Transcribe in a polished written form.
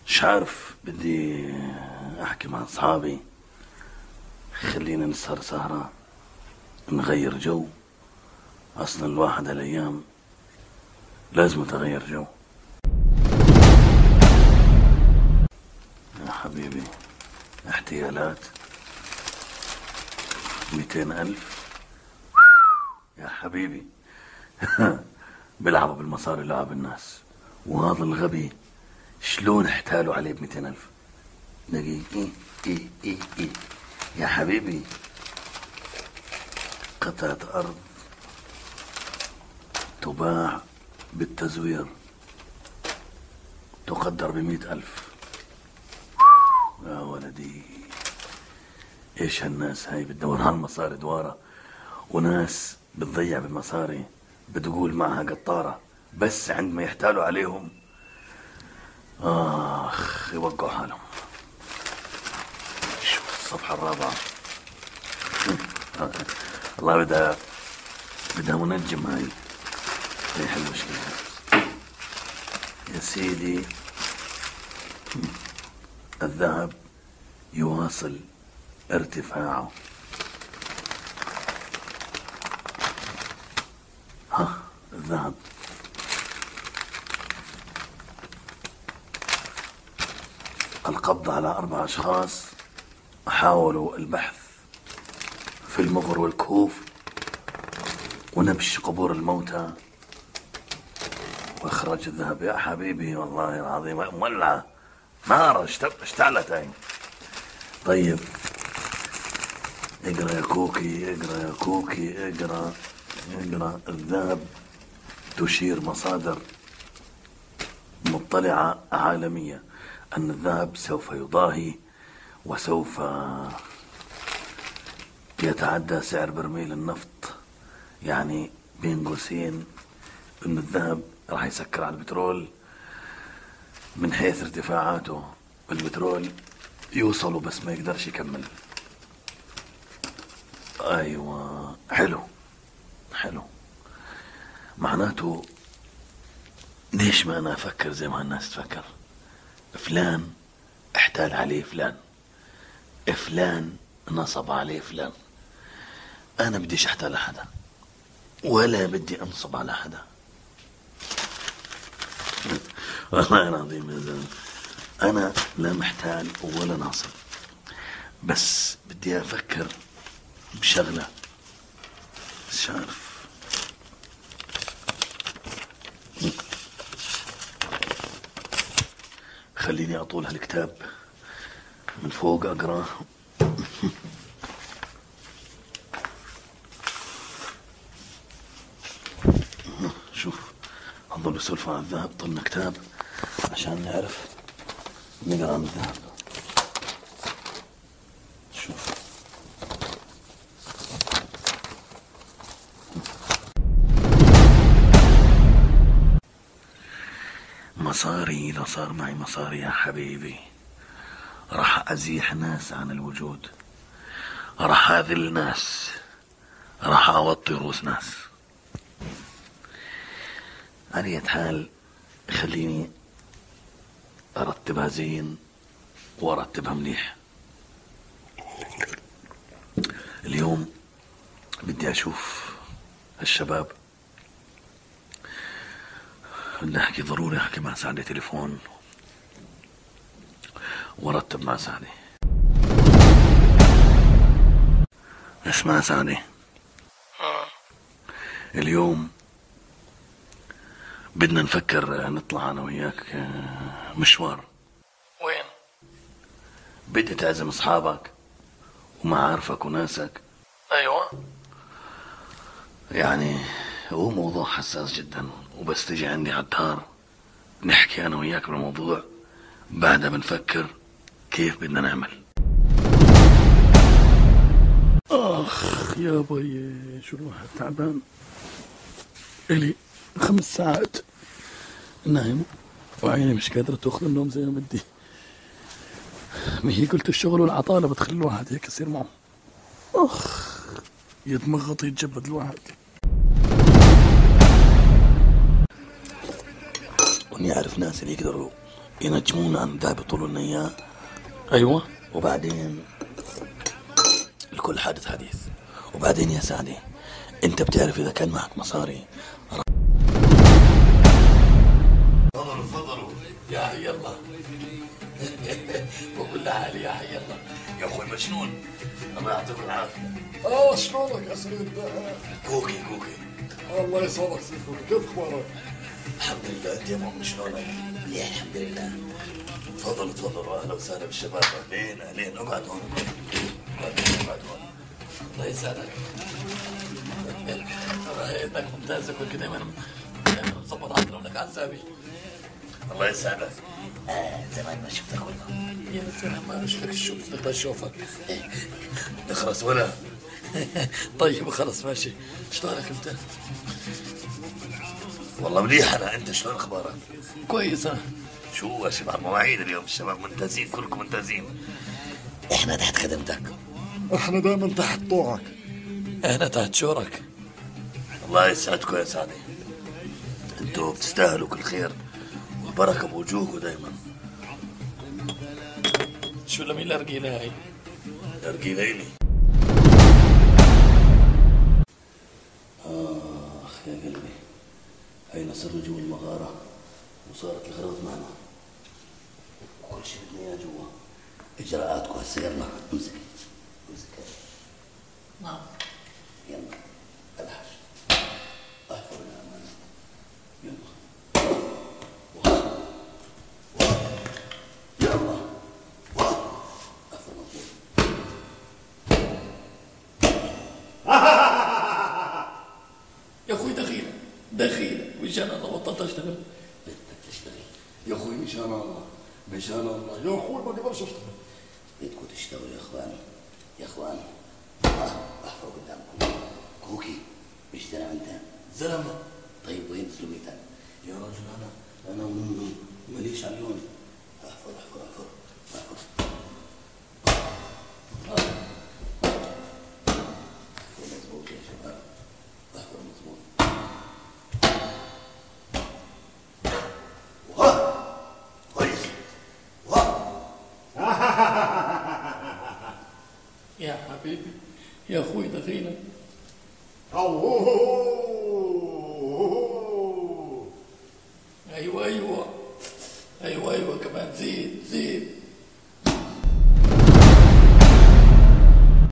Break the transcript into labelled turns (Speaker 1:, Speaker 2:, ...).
Speaker 1: مش عارف، بدي احكي مع اصحابي، خلينا نسهر سهرة نغير جو. اصلا الواحد هالايام لازم تغير جو. يا حبيبي احتيالات 200,000 يا حبيبي. بيلعبوا بالمصاري لعب الناس، وهذا الغبي شلون احتالوا عليه ب200,000 دقيقة. إيه يا حبيبي، قطعة أرض تباع بالتزوير تقدر ب100,000. يا ولدي، ايش هالناس هاي بتدور على المصاري دوارة، وناس بتضيع بالمصاري بتقول معها قطارة، بس عندما يحتالوا عليهم يوقعوا حالهم. شوف الصفحة الرابعة. الله بدها منجم هاي يحل مشكلة. يا سيدي، الذهب يواصل ارتفاعه. الذهب القبض على 4 أشخاص حاولوا البحث في المغر والكهوف ونبش قبور الموتى واخراج الذهب. يا حبيبي والله العظيم مولعة نار، اشتعلت هاي. طيب اقرا يا كوكي، اقرا يا كوكي، اقرا. الذهب تشير مصادر مطلعة عالمية أن الذهب سوف يضاهي وسوف يتعدى سعر برميل النفط. يعني بين قوسين أن الذهب راح يسكر على البترول من حيث ارتفاعاته. البترول يوصلوا بس ما يقدرش يكمل. أيوة، حلو. معناته ليش ما أنا أفكر زي ما الناس تفكر؟ فلان احتال عليه فلان نصب عليه فلان. أنا بديش احتال حدا ولا بدي أنصب على حدا. والله العظيم يا زلمة، أنا لا محتال ولا ناصب، بس بدي أفكر بشغلة مش عارف. خليني أطول هالكتاب من فوق أقرأ. شوف، هذول بسولفوا عن الذهب، طلنا كتاب عشان نعرف نقرأ عن الذهب. شوف، مصاري. إذا صار معي مصاري يا حبيبي راح أزيح ناس عن الوجود، راح أذل ناس، راح أوطي رؤوس ناس. على أي حال خليني أرتبها زين وأرتبها مليح. اليوم بدي أشوف الشباب، بدي أحكي، ضروري أحكي مع سعدي تليفون وارتب مع سعدي. اسمع سعدي، اليوم بدنا نفكر نطلع أنا وياك مشوار.
Speaker 2: وين؟
Speaker 1: بدي تعزم أصحابك ومعارفك وناسك.
Speaker 2: أيوة.
Speaker 1: يعني هو موضوع حساس جدا، وبس تجي عندي على الدار نحكي أنا وياك بالموضوع، بعدها بنفكر كيف بدنا نعمل. يا بي شو الواحد تعبان، إلي 5 ساعات نايم وعيني مش قادرة تأخذ النوم زي ما بدي. ما هي قلت الشغل والعطالة بتخلي الواحد هيك يصير معه يتمغط يتجبد الواحد. واني اعرف ناس اللي يقدروا ينجمونا عن دهب يطولوا لنا اياه.
Speaker 2: ايوه.
Speaker 1: وبعدين الكل حادث حديث. وبعدين يا سعدي، انت بتعرف اذا كان معك مصاري. تفضلوا يا حي الله. وكل حالي يا حي الله يا اخوي مجنون، الله يعطيكم العافيه.
Speaker 3: شلونك يا سيد؟
Speaker 1: كوكي
Speaker 3: الله يسعدك سيد كوكي، كيف اخبارك؟
Speaker 1: الحمد لله. انت يا مؤمن شلونك؟
Speaker 2: مليح الحمد لله.
Speaker 1: تفضلوا اهلا وسهلا بالشباب. اهلين اقعد هون. الله يسعدك. انك ممتاز كل دايما مظبط عقله ولك عزابي. الله يسعدك.
Speaker 2: زمان ما شفتك والله.
Speaker 1: يا سلام، ما شفتك شفتك بشوفك. خلاص ولا طيب خلاص ماشي. شلونك انت؟ والله مليح انا. انت شلون اخبارك؟ كويس انا. شو اشبه المواعيد اليوم؟ الشباب ممتازين، كلكم ممتازين.
Speaker 2: احنا تحت خدمتك.
Speaker 3: احنا دائما تحت طوعك.
Speaker 1: احنا تحت شورك. الله يسعدكم يا سعدي، انتوا بتستاهلوا كل خير والبركه بوجوهكم دايما. شو لمين الارجيله هاي؟ الارجيليني. اخ يا قلبي، هينا صرنا جوا المغاره وصارت الغرض معنا وكل شيء بدنا اياه جوا. اجراءاتكم هسه. يلا امسك. نعم يلا الحش احفر الامانه. يلا يلا احفر مطلوب. يا اخوي دخيله وشان الله بطلت اشتغل. بدك تشتغل
Speaker 3: يا اخوي مشان الله يا اخوي، ما اقدرش اشتغل.
Speaker 2: بدكم تشتغلوا يا اخوان. احفر قدامكم. كوكي مش زلمه انت؟
Speaker 1: زلمه.
Speaker 2: طيب وين زلمتك؟
Speaker 1: يا رجل انا ماليش عيون. احفر. مظبوط يا شباب، احفر مظبوط. كويس. يا حبيبي يا اخوي دخيلك. ايوه كمان زيد.